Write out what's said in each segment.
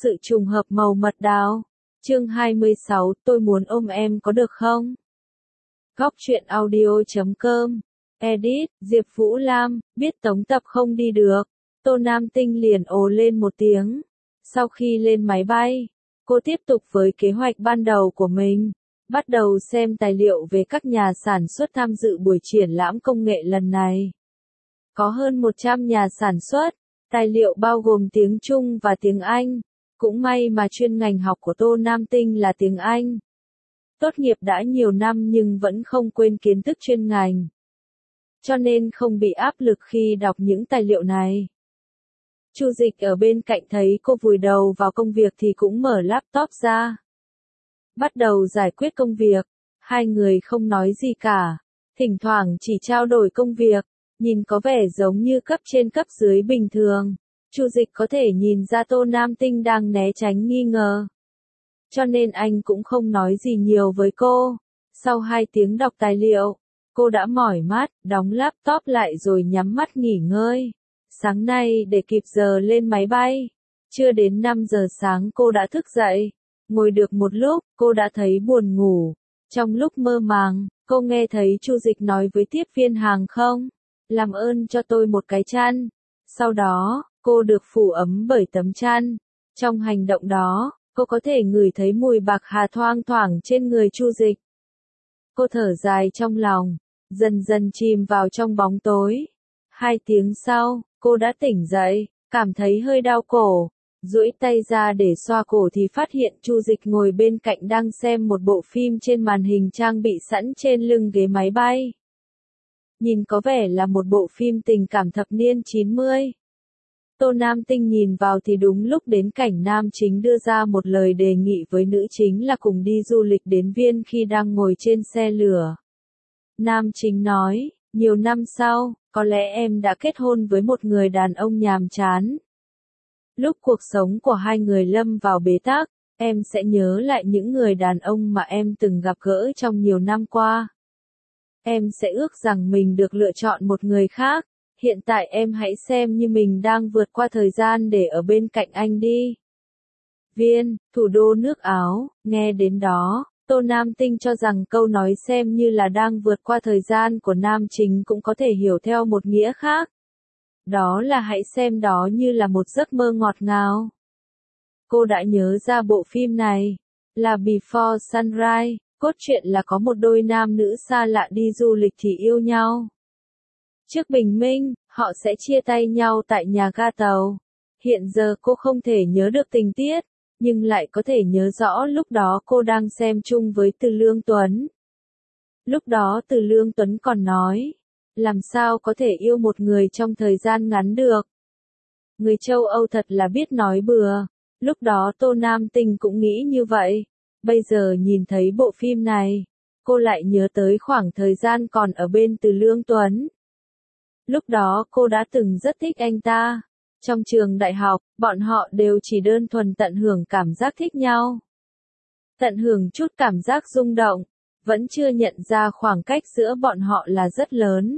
Sự trùng hợp màu mật đào. Chương 26, tôi muốn ôm em có được không? Góc truyện audio.com. Edit, Diệp Vũ Lam, biết Tống Tập không đi được. Tô Nam Tinh liền ồ lên một tiếng. Sau khi lên máy bay, cô tiếp tục với kế hoạch ban đầu của mình. Bắt đầu xem tài liệu về các nhà sản xuất tham dự buổi triển lãm công nghệ lần này. Có hơn 100 nhà sản xuất, tài liệu bao gồm tiếng Trung và tiếng Anh. Cũng may mà chuyên ngành học của Tô Nam Tinh là tiếng Anh. Tốt nghiệp đã nhiều năm nhưng vẫn không quên kiến thức chuyên ngành. Cho nên không bị áp lực khi đọc những tài liệu này. Chu Dịch ở bên cạnh thấy cô vùi đầu vào công việc thì cũng mở laptop ra. Bắt đầu giải quyết công việc, hai người không nói gì cả, thỉnh thoảng chỉ trao đổi công việc, nhìn có vẻ giống như cấp trên cấp dưới bình thường. Chu Dịch có thể nhìn ra Tô Nam Tinh đang né tránh nghi ngờ. Cho nên anh cũng không nói gì nhiều với cô. Sau 2 tiếng đọc tài liệu, cô đã mỏi mắt, đóng laptop lại rồi nhắm mắt nghỉ ngơi. Sáng nay để kịp giờ lên máy bay, chưa đến 5 giờ sáng cô đã thức dậy. Ngồi được một lúc, cô đã thấy buồn ngủ. Trong lúc mơ màng, cô nghe thấy Chu Dịch nói với tiếp viên hàng không, làm ơn cho tôi một cái chăn. Sau đó, cô được phủ ấm bởi tấm chăn. Trong hành động đó, cô có thể ngửi thấy mùi bạc hà thoang thoảng trên người Chu Dịch. Cô thở dài trong lòng, dần dần chìm vào trong bóng tối. 2 tiếng sau, cô đã tỉnh dậy, cảm thấy hơi đau cổ. Duỗi tay ra để xoa cổ thì phát hiện Chu Dịch ngồi bên cạnh đang xem một bộ phim trên màn hình trang bị sẵn trên lưng ghế máy bay. Nhìn có vẻ là một bộ phim tình cảm thập niên 90. Tô Nam Tinh nhìn vào thì đúng lúc đến cảnh nam chính đưa ra một lời đề nghị với nữ chính là cùng đi du lịch đến Viên khi đang ngồi trên xe lửa. Nam chính nói, nhiều năm sau, có lẽ em đã kết hôn với một người đàn ông nhàm chán. Lúc cuộc sống của hai người lâm vào bế tắc, em sẽ nhớ lại những người đàn ông mà em từng gặp gỡ trong nhiều năm qua. Em sẽ ước rằng mình được lựa chọn một người khác. Hiện tại em hãy xem như mình đang vượt qua thời gian để ở bên cạnh anh đi. Viên, thủ đô nước Áo, nghe đến đó, Tô Nam Tinh cho rằng câu nói xem như là đang vượt qua thời gian của nam chính cũng có thể hiểu theo một nghĩa khác. Đó là hãy xem đó như là một giấc mơ ngọt ngào. Cô đã nhớ ra bộ phim này, là Before Sunrise, cốt truyện là có một đôi nam nữ xa lạ đi du lịch thì yêu nhau. Trước bình minh, họ sẽ chia tay nhau tại nhà ga tàu. Hiện giờ cô không thể nhớ được tình tiết, nhưng lại có thể nhớ rõ lúc đó cô đang xem chung với Từ Lương Tuấn. Lúc đó Từ Lương Tuấn còn nói, làm sao có thể yêu một người trong thời gian ngắn được. Người châu Âu thật là biết nói bừa. Lúc đó Tô Nam Tinh cũng nghĩ như vậy. Bây giờ nhìn thấy bộ phim này, cô lại nhớ tới khoảng thời gian còn ở bên Từ Lương Tuấn. Lúc đó cô đã từng rất thích anh ta. Trong trường đại học, bọn họ đều chỉ đơn thuần tận hưởng cảm giác thích nhau. Tận hưởng chút cảm giác rung động, vẫn chưa nhận ra khoảng cách giữa bọn họ là rất lớn.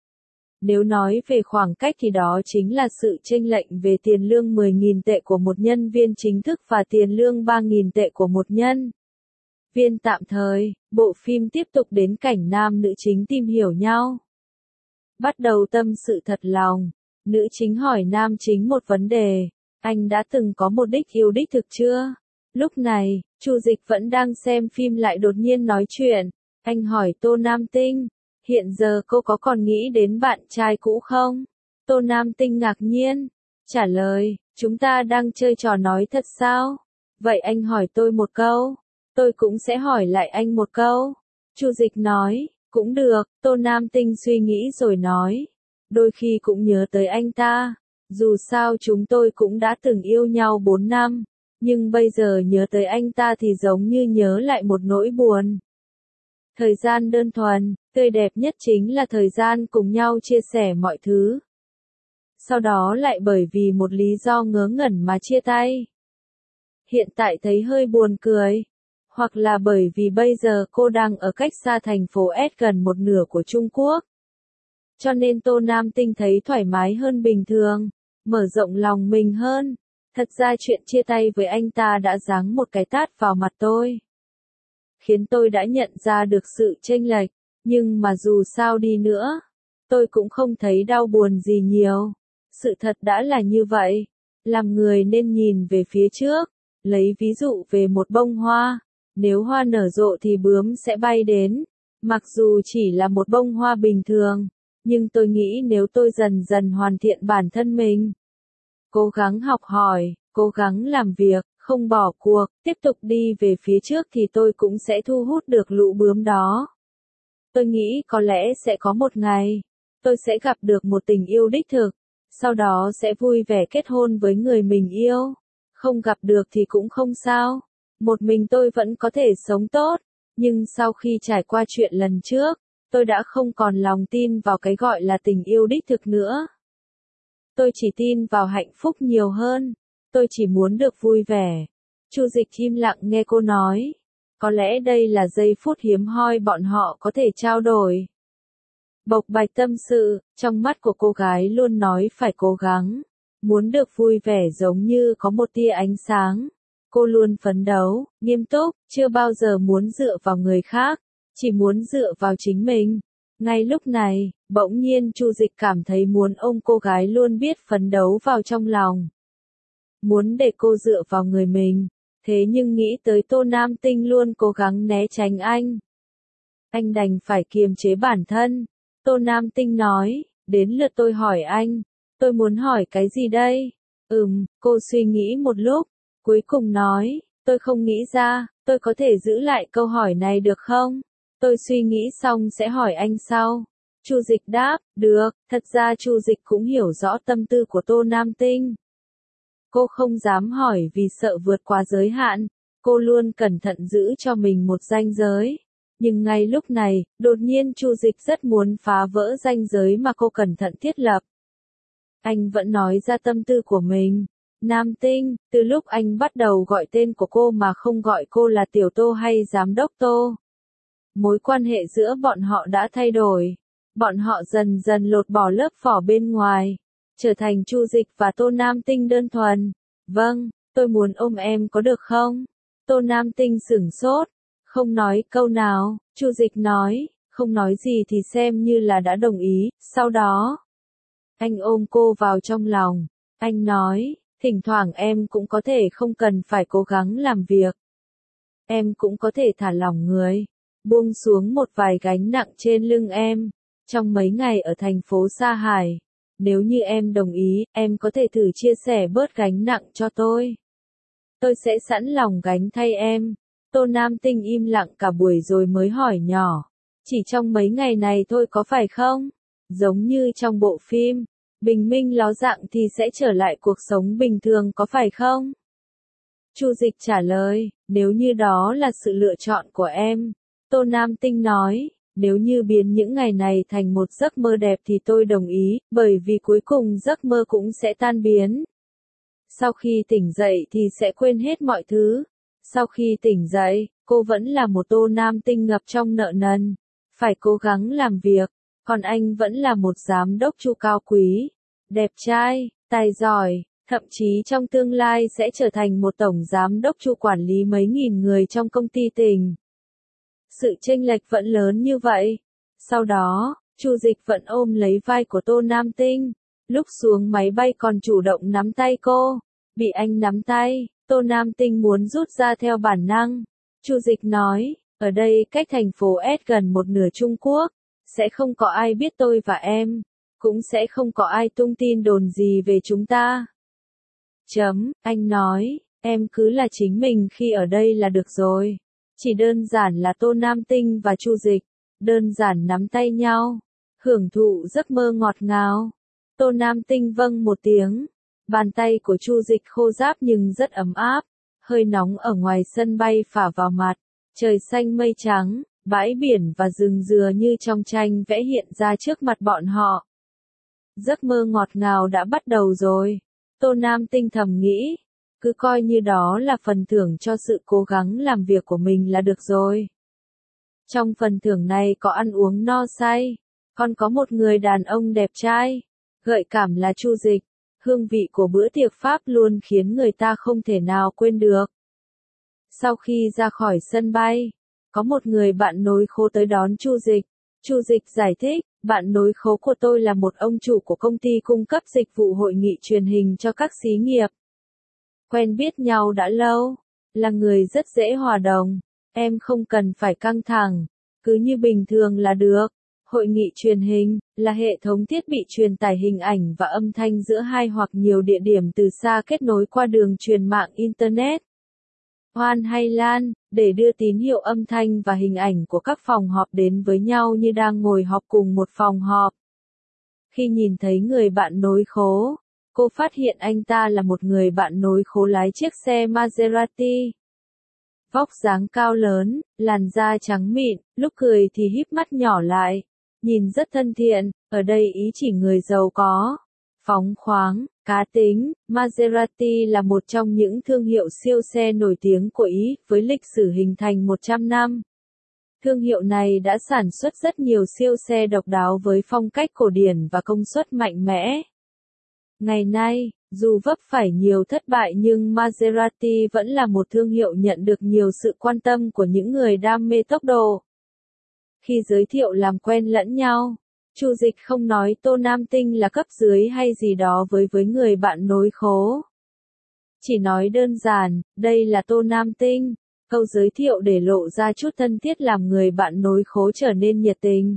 Nếu nói về khoảng cách thì đó chính là sự chênh lệch về tiền lương 10.000 tệ của một nhân viên chính thức và tiền lương 3.000 tệ của một nhân viên tạm thời. Bộ phim tiếp tục đến cảnh nam nữ chính tìm hiểu nhau. Bắt đầu tâm sự thật lòng, nữ chính hỏi nam chính một vấn đề, anh đã từng có một đích yêu đích thực chưa? Lúc này, Chu Dịch vẫn đang xem phim lại đột nhiên nói chuyện, anh hỏi Tô Nam Tinh, hiện giờ cô có còn nghĩ đến bạn trai cũ không? Tô Nam Tinh ngạc nhiên, trả lời, chúng ta đang chơi trò nói thật sao? Vậy anh hỏi tôi một câu, tôi cũng sẽ hỏi lại anh một câu. Chu Dịch nói, cũng được. Tô Nam Tinh suy nghĩ rồi nói, đôi khi cũng nhớ tới anh ta, dù sao chúng tôi cũng đã từng yêu nhau 4 năm, nhưng bây giờ nhớ tới anh ta thì giống như nhớ lại một nỗi buồn. Thời gian đơn thuần, tươi đẹp nhất chính là thời gian cùng nhau chia sẻ mọi thứ. Sau đó lại bởi vì một lý do ngớ ngẩn mà chia tay. Hiện tại thấy hơi buồn cười. Hoặc là bởi vì bây giờ cô đang ở cách xa thành phố S gần một nửa của Trung Quốc. Cho nên Tô Nam Tinh thấy thoải mái hơn bình thường, mở rộng lòng mình hơn. Thật ra chuyện chia tay với anh ta đã giáng một cái tát vào mặt tôi. Khiến tôi đã nhận ra được sự chênh lệch, nhưng mà dù sao đi nữa, tôi cũng không thấy đau buồn gì nhiều. Sự thật đã là như vậy. Làm người nên nhìn về phía trước. Lấy ví dụ về một bông hoa. Nếu hoa nở rộ thì bướm sẽ bay đến. Mặc dù chỉ là một bông hoa bình thường, nhưng tôi nghĩ nếu tôi dần dần hoàn thiện bản thân mình, cố gắng học hỏi, cố gắng làm việc, không bỏ cuộc, tiếp tục đi về phía trước thì tôi cũng sẽ thu hút được lũ bướm đó. Tôi nghĩ có lẽ sẽ có một ngày, tôi sẽ gặp được một tình yêu đích thực, sau đó sẽ vui vẻ kết hôn với người mình yêu. Không gặp được thì cũng không sao, một mình tôi vẫn có thể sống tốt, nhưng sau khi trải qua chuyện lần trước, tôi đã không còn lòng tin vào cái gọi là tình yêu đích thực nữa. Tôi chỉ tin vào hạnh phúc nhiều hơn, tôi chỉ muốn được vui vẻ. Chu Dịch im lặng nghe cô nói. Có lẽ đây là giây phút hiếm hoi bọn họ có thể trao đổi. Bộc bạch tâm sự, trong mắt của cô gái luôn nói phải cố gắng. Muốn được vui vẻ giống như có một tia ánh sáng. Cô luôn phấn đấu, nghiêm túc, chưa bao giờ muốn dựa vào người khác, chỉ muốn dựa vào chính mình. Ngay lúc này, bỗng nhiên Chu Dịch cảm thấy muốn ôm cô gái luôn biết phấn đấu vào trong lòng. Muốn để cô dựa vào người mình, thế nhưng nghĩ tới Tô Nam Tinh luôn cố gắng né tránh anh. Anh đành phải kiềm chế bản thân. Tô Nam Tinh nói, đến lượt tôi hỏi anh, tôi muốn hỏi cái gì đây? Cô suy nghĩ một lúc, cuối cùng nói, tôi không nghĩ ra, tôi có thể giữ lại câu hỏi này được không? Tôi suy nghĩ xong sẽ hỏi anh sau. Chu Dịch đáp, được, thật ra Chu Dịch cũng hiểu rõ tâm tư của Tô Nam Tinh. Cô không dám hỏi vì sợ vượt quá giới hạn, cô luôn cẩn thận giữ cho mình một ranh giới. Nhưng ngay lúc này, đột nhiên Chu Dịch rất muốn phá vỡ ranh giới mà cô cẩn thận thiết lập. Anh vẫn nói ra tâm tư của mình. Nam Tinh, từ lúc anh bắt đầu gọi tên của cô mà không gọi cô là Tiểu Tô hay Giám đốc Tô. Mối quan hệ giữa bọn họ đã thay đổi. Bọn họ dần dần lột bỏ lớp vỏ bên ngoài, trở thành Chu Dịch và Tô Nam Tinh đơn thuần. Vâng, tôi muốn ôm em có được không? Tô Nam Tinh sửng sốt, không nói câu nào. Chu Dịch nói, không nói gì thì xem như là đã đồng ý. Sau đó, anh ôm cô vào trong lòng. Anh nói, thỉnh thoảng em cũng có thể không cần phải cố gắng làm việc. Em cũng có thể thả lỏng người, buông xuống một vài gánh nặng trên lưng em. Trong mấy ngày ở thành phố Sa Hải, nếu như em đồng ý, em có thể thử chia sẻ bớt gánh nặng cho tôi. Tôi sẽ sẵn lòng gánh thay em. Tô Nam Tinh im lặng cả buổi rồi mới hỏi nhỏ. Chỉ trong mấy ngày này thôi có phải không? Giống như trong bộ phim, bình minh ló dạng thì sẽ trở lại cuộc sống bình thường có phải không? Chu Dịch trả lời, nếu như đó là sự lựa chọn của em. Tô Nam Tinh nói, nếu như biến những ngày này thành một giấc mơ đẹp thì tôi đồng ý, bởi vì cuối cùng giấc mơ cũng sẽ tan biến. Sau khi tỉnh dậy thì sẽ quên hết mọi thứ. Sau khi tỉnh dậy, cô vẫn là một Tô Nam Tinh ngập trong nợ nần, phải cố gắng làm việc, còn anh vẫn là một giám đốc Chu cao quý, đẹp trai, tài giỏi, thậm chí trong tương lai sẽ trở thành một tổng giám đốc Chu quản lý mấy nghìn người trong công ty tỉnh. Sự chênh lệch vẫn lớn như vậy. Sau đó, Chu Dịch vẫn ôm lấy vai của Tô Nam Tinh, lúc xuống máy bay còn chủ động nắm tay cô. Bị anh nắm tay, Tô Nam Tinh muốn rút ra theo bản năng. Chu Dịch nói, ở đây cách thành phố S gần một nửa Trung Quốc, sẽ không có ai biết tôi và em, cũng sẽ không có ai tung tin đồn gì về chúng ta. Anh nói, em cứ là chính mình khi ở đây là được rồi. Chỉ đơn giản là Tô Nam Tinh và Chu Dịch, đơn giản nắm tay nhau, hưởng thụ giấc mơ ngọt ngào. Tô Nam Tinh vâng một tiếng, bàn tay của Chu Dịch khô ráp nhưng rất ấm áp, hơi nóng ở ngoài sân bay phả vào mặt, trời xanh mây trắng, bãi biển và rừng dừa như trong tranh vẽ hiện ra trước mặt bọn họ. Giấc mơ ngọt ngào đã bắt đầu rồi, Tô Nam Tinh thầm nghĩ. Cứ coi như đó là phần thưởng cho sự cố gắng làm việc của mình là được rồi. Trong phần thưởng này có ăn uống no say, còn có một người đàn ông đẹp trai, gợi cảm là Chu Dịch. Hương vị của bữa tiệc Pháp luôn khiến người ta không thể nào quên được. Sau khi ra khỏi sân bay, có một người bạn nối khố tới đón Chu Dịch. Chu Dịch giải thích, bạn nối khố của tôi là một ông chủ của công ty cung cấp dịch vụ hội nghị truyền hình cho các xí nghiệp. Quen biết nhau đã lâu, là người rất dễ hòa đồng, em không cần phải căng thẳng, cứ như bình thường là được. Hội nghị truyền hình là hệ thống thiết bị truyền tải hình ảnh và âm thanh giữa hai hoặc nhiều địa điểm từ xa kết nối qua đường truyền mạng Internet. Hoan hay lan, để đưa tín hiệu âm thanh và hình ảnh của các phòng họp đến với nhau như đang ngồi họp cùng một phòng họp. Khi nhìn thấy người bạn nối khố, cô phát hiện anh ta là một người bạn nối khố lái chiếc xe Maserati. Vóc dáng cao lớn, làn da trắng mịn, lúc cười thì híp mắt nhỏ lại, nhìn rất thân thiện, ở đây ý chỉ người giàu có, phóng khoáng, cá tính. Maserati là một trong những thương hiệu siêu xe nổi tiếng của Ý, với lịch sử hình thành 100 năm. Thương hiệu này đã sản xuất rất nhiều siêu xe độc đáo với phong cách cổ điển và công suất mạnh mẽ. Ngày nay, dù vấp phải nhiều thất bại nhưng Maserati vẫn là một thương hiệu nhận được nhiều sự quan tâm của những người đam mê tốc độ. Khi giới thiệu làm quen lẫn nhau, Chu Dịch không nói Tô Nam Tinh là cấp dưới hay gì đó với người bạn nối khố. Chỉ nói đơn giản, đây là Tô Nam Tinh. Câu giới thiệu để lộ ra chút thân thiết làm người bạn nối khố trở nên nhiệt tình.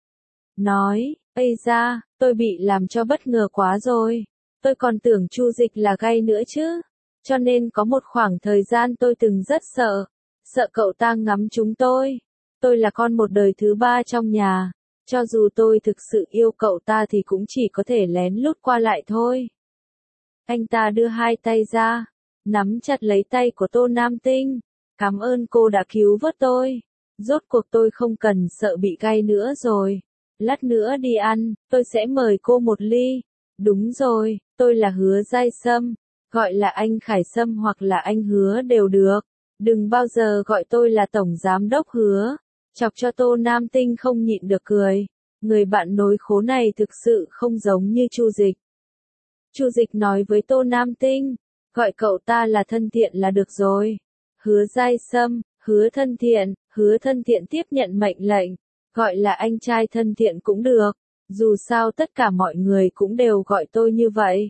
Nói, ây da, tôi bị làm cho bất ngờ quá rồi. Tôi còn tưởng Chu Dịch là gay nữa chứ. Cho nên có một khoảng thời gian tôi từng rất sợ. Sợ cậu ta ngắm chúng tôi. Tôi là con một đời thứ ba trong nhà. Cho dù tôi thực sự yêu cậu ta thì cũng chỉ có thể lén lút qua lại thôi. Anh ta đưa hai tay ra, nắm chặt lấy tay của Tô Nam Tinh. Cảm ơn cô đã cứu vớt tôi. Rốt cuộc tôi không cần sợ bị gay nữa rồi. Lát nữa đi ăn, tôi sẽ mời cô một ly. Đúng rồi, tôi là Hứa Giai Sâm. Gọi là anh Khải Sâm hoặc là anh Hứa đều được. Đừng bao giờ gọi tôi là Tổng Giám Đốc Hứa. Chọc cho Tô Nam Tinh không nhịn được cười. Người bạn nối khố này thực sự không giống như Chu Dịch. Chu Dịch nói với Tô Nam Tinh, gọi cậu ta là thân thiện là được rồi. Hứa Giai Sâm, Hứa thân thiện tiếp nhận mệnh lệnh, gọi là anh trai thân thiện cũng được, dù sao tất cả mọi người cũng đều gọi tôi như vậy.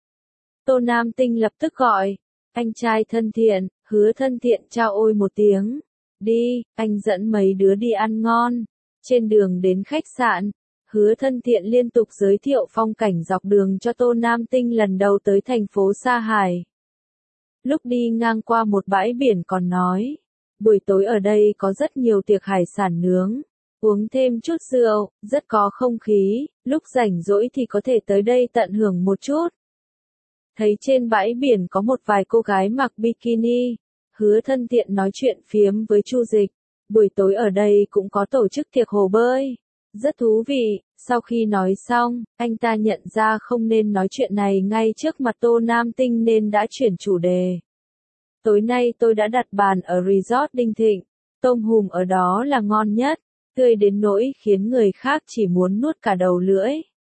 Tô Nam Tinh lập tức gọi, anh trai thân thiện, Hứa thân thiện chào ôi một tiếng, đi, anh dẫn mấy đứa đi ăn ngon. Trên đường đến khách sạn, Hứa thân thiện liên tục giới thiệu phong cảnh dọc đường cho Tô Nam Tinh lần đầu tới thành phố Sa Hải. Lúc đi ngang qua một bãi biển còn nói, buổi tối ở đây có rất nhiều tiệc hải sản nướng, uống thêm chút rượu, rất có không khí, lúc rảnh rỗi thì có thể tới đây tận hưởng một chút. Thấy trên bãi biển có một vài cô gái mặc bikini, Hứa thân thiện nói chuyện phiếm với Chu Dịch, buổi tối ở đây cũng có tổ chức tiệc hồ bơi, rất thú vị. Sau khi nói xong, anh ta nhận ra không nên nói chuyện này ngay trước mặt Tô Nam Tinh nên đã chuyển chủ đề. Tối nay tôi đã đặt bàn ở resort Đinh Thịnh, tôm hùm ở đó là ngon nhất, tươi đến nỗi khiến người khác chỉ muốn nuốt cả đầu lưỡi.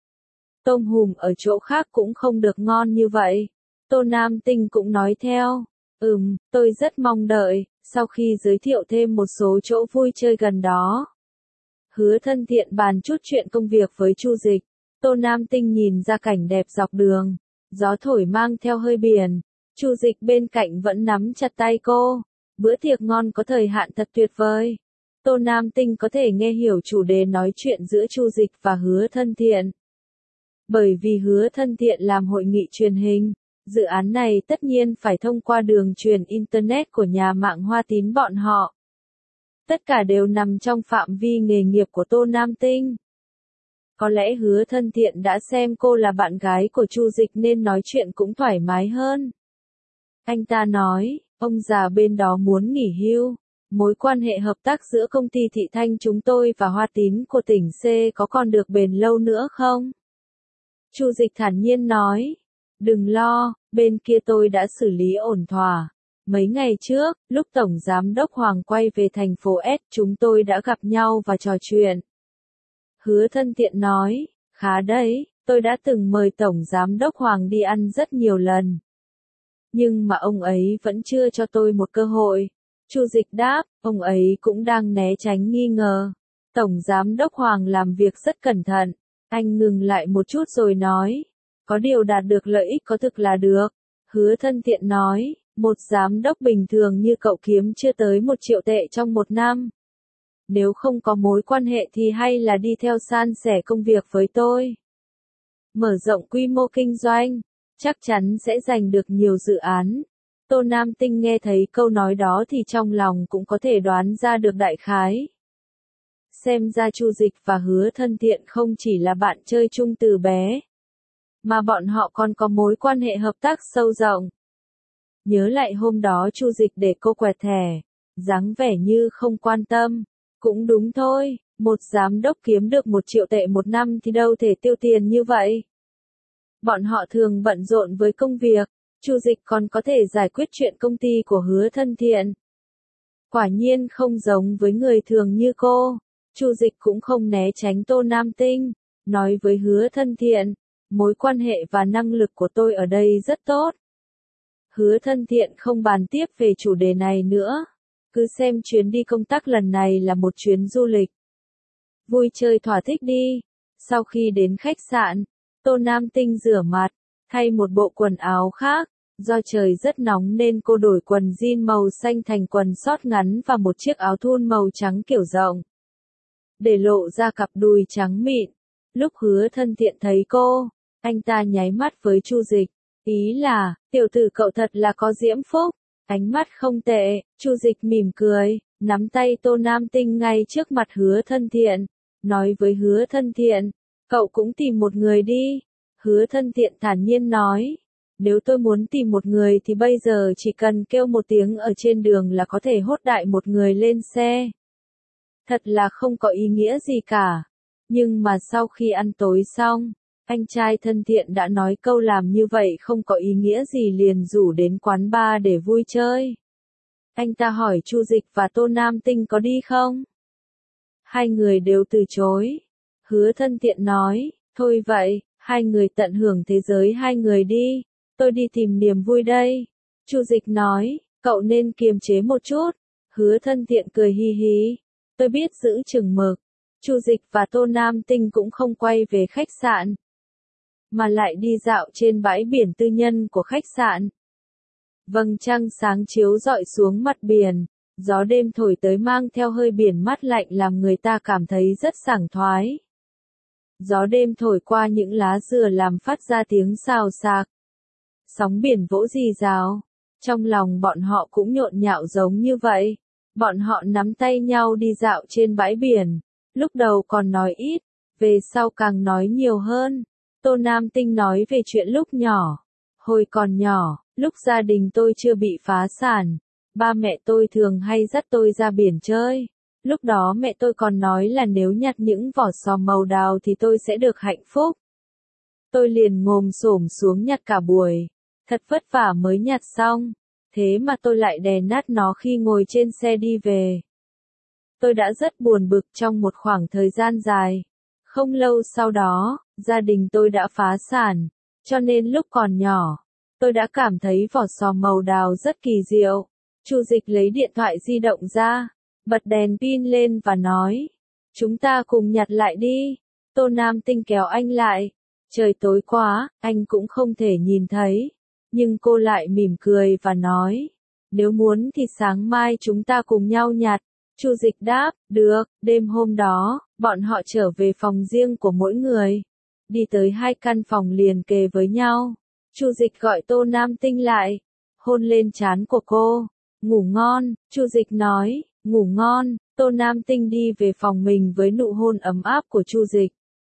Tôm hùm ở chỗ khác cũng không được ngon như vậy. Tô Nam Tinh cũng nói theo, tôi rất mong đợi, sau khi giới thiệu thêm một số chỗ vui chơi gần đó. Hứa thân thiện bàn chút chuyện công việc với Chu Dịch. Tô Nam Tinh nhìn ra cảnh đẹp dọc đường, gió thổi mang theo hơi biển. Chu Dịch bên cạnh vẫn nắm chặt tay cô. Bữa tiệc ngon có thời hạn thật tuyệt vời. Tô Nam Tinh có thể nghe hiểu chủ đề nói chuyện giữa Chu Dịch và Hứa thân thiện. Bởi vì Hứa thân thiện làm hội nghị truyền hình, dự án này tất nhiên phải thông qua đường truyền Internet của nhà mạng Hoa Tín bọn họ. Tất cả đều nằm trong phạm vi nghề nghiệp của Tô Nam Tinh. Có lẽ Hứa thân thiện đã xem cô là bạn gái của Chu Dịch nên nói chuyện cũng thoải mái hơn. Anh ta nói, ông già bên đó muốn nghỉ hưu. Mối quan hệ hợp tác giữa công ty Thị Thanh chúng tôi và Hoa Tín của tỉnh C có còn được bền lâu nữa không? Chu Dịch thản nhiên nói, đừng lo, bên kia tôi đã xử lý ổn thỏa. Mấy ngày trước, lúc Tổng Giám đốc Hoàng quay về thành phố S, chúng tôi đã gặp nhau và trò chuyện. Hứa thân thiện nói, khá đấy, Tôi đã từng mời Tổng Giám đốc Hoàng đi ăn rất nhiều lần. Nhưng mà ông ấy vẫn chưa cho tôi một cơ hội. Chu Dịch đáp, ông ấy cũng đang né tránh nghi ngờ. Tổng Giám đốc Hoàng làm việc rất cẩn thận. Anh ngừng lại một chút rồi nói. Có điều đạt được lợi ích có thực là được. Hứa thân thiện nói, một giám đốc bình thường như cậu kiếm chưa tới 1 triệu tệ trong 1 năm. Nếu không có mối quan hệ thì hay là đi theo san sẻ công việc với tôi. Mở rộng quy mô kinh doanh, chắc chắn sẽ giành được nhiều dự án. Tô Nam Tinh nghe thấy câu nói đó thì trong lòng cũng có thể đoán ra được đại khái. Xem ra Chu Dịch và Hứa thân thiện không chỉ là bạn chơi chung từ bé, mà bọn họ còn có mối quan hệ hợp tác sâu rộng. Nhớ lại hôm đó Chu Dịch để cô quẹt thẻ, dáng vẻ như không quan tâm. Cũng đúng thôi, một giám đốc kiếm được 1 triệu tệ 1 năm thì đâu thể tiêu tiền như vậy. Bọn họ thường bận rộn với công việc, Chu Dịch còn có thể giải quyết chuyện công ty của Hứa thân thiện. Quả nhiên không giống với người thường như cô, Chu Dịch cũng không né tránh Tô Nam Tinh, nói với Hứa thân thiện, mối quan hệ và năng lực của tôi ở đây rất tốt. Hứa thân thiện không bàn tiếp về chủ đề này nữa, cứ xem chuyến đi công tác lần này là một chuyến du lịch. Vui chơi thỏa thích đi. Sau khi đến khách sạn, Tô Nam Tinh rửa mặt, thay một bộ quần áo khác. Do trời rất nóng nên cô đổi quần jean màu xanh thành quần short ngắn và một chiếc áo thun màu trắng kiểu rộng, để lộ ra cặp đùi trắng mịn. Lúc Hứa thân thiện thấy cô, anh ta nháy mắt với Chu Dịch, ý là, tiểu tử cậu thật là có diễm phúc. Ánh mắt không tệ, Chu Dịch mỉm cười, nắm tay Tô Nam Tinh ngay trước mặt Hứa thân thiện, nói với Hứa thân thiện, cậu cũng tìm một người đi. Hứa thân thiện thản nhiên nói, nếu tôi muốn tìm một người thì bây giờ chỉ cần kêu một tiếng ở trên đường là có thể hốt đại một người lên xe. Thật là không có ý nghĩa gì cả. Nhưng mà sau khi ăn tối xong, anh trai thân thiện đã nói câu làm như vậy không có ý nghĩa gì liền rủ đến quán bar để vui chơi. Anh ta hỏi Chu Dịch và Tô Nam Tinh có đi không? Hai người đều từ chối. Hứa thân thiện nói, thôi vậy, hai người tận hưởng thế giới hai người đi, tôi đi tìm niềm vui đây. Chu Dịch nói, cậu nên kiềm chế một chút. Hứa thân thiện cười hi hi, tôi biết giữ chừng mực. Chu Dịch và Tô Nam Tinh cũng không quay về khách sạn, mà lại đi dạo trên bãi biển tư nhân của khách sạn. Vầng trăng sáng chiếu rọi xuống mặt biển, gió đêm thổi tới mang theo hơi biển mát lạnh làm người ta cảm thấy rất sảng khoái. Gió đêm thổi qua những lá dừa làm phát ra tiếng xào xạc. Sóng biển vỗ rì rào, trong lòng bọn họ cũng nhộn nhạo giống như vậy. Bọn họ nắm tay nhau đi dạo trên bãi biển, lúc đầu còn nói ít, về sau càng nói nhiều hơn. Tô Nam Tinh nói về chuyện lúc nhỏ. Hồi còn nhỏ, lúc gia đình tôi chưa bị phá sản, ba mẹ tôi thường hay dắt tôi ra biển chơi. Lúc đó mẹ tôi còn nói là nếu nhặt những vỏ sò màu đào thì tôi sẽ được hạnh phúc. Tôi liền ngồm xổm xuống nhặt cả buổi, thật vất vả mới nhặt xong, thế mà tôi lại đè nát nó khi ngồi trên xe đi về. Tôi đã rất buồn bực trong một khoảng thời gian dài. Không lâu sau đó, gia đình tôi đã phá sản, cho nên lúc còn nhỏ, tôi đã cảm thấy vỏ sò màu đào rất kỳ diệu. Chu Dịch lấy điện thoại di động ra, bật đèn pin lên và nói, chúng ta cùng nhặt lại đi. Tô Nam Tinh kéo anh lại, trời tối quá, anh cũng không thể nhìn thấy, nhưng cô lại mỉm cười và nói, nếu muốn thì sáng mai chúng ta cùng nhau nhặt. Chu Dịch đáp, được. Đêm hôm đó, bọn họ trở về phòng riêng của mỗi người, đi tới 2 căn phòng liền kề với nhau. Chu Dịch gọi Tô Nam Tinh lại, hôn lên trán của cô. Ngủ ngon, Chu Dịch nói, ngủ ngon. Tô Nam Tinh đi về phòng mình với nụ hôn ấm áp của Chu Dịch.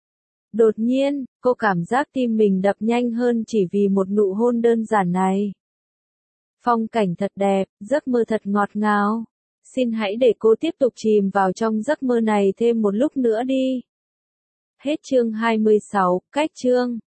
Đột nhiên, cô cảm giác tim mình đập nhanh hơn chỉ vì một nụ hôn đơn giản này. Phong cảnh thật đẹp, giấc mơ thật ngọt ngào. Xin hãy để cô tiếp tục chìm vào trong giấc mơ này thêm một lúc nữa đi. Hết chương 26, cách chương.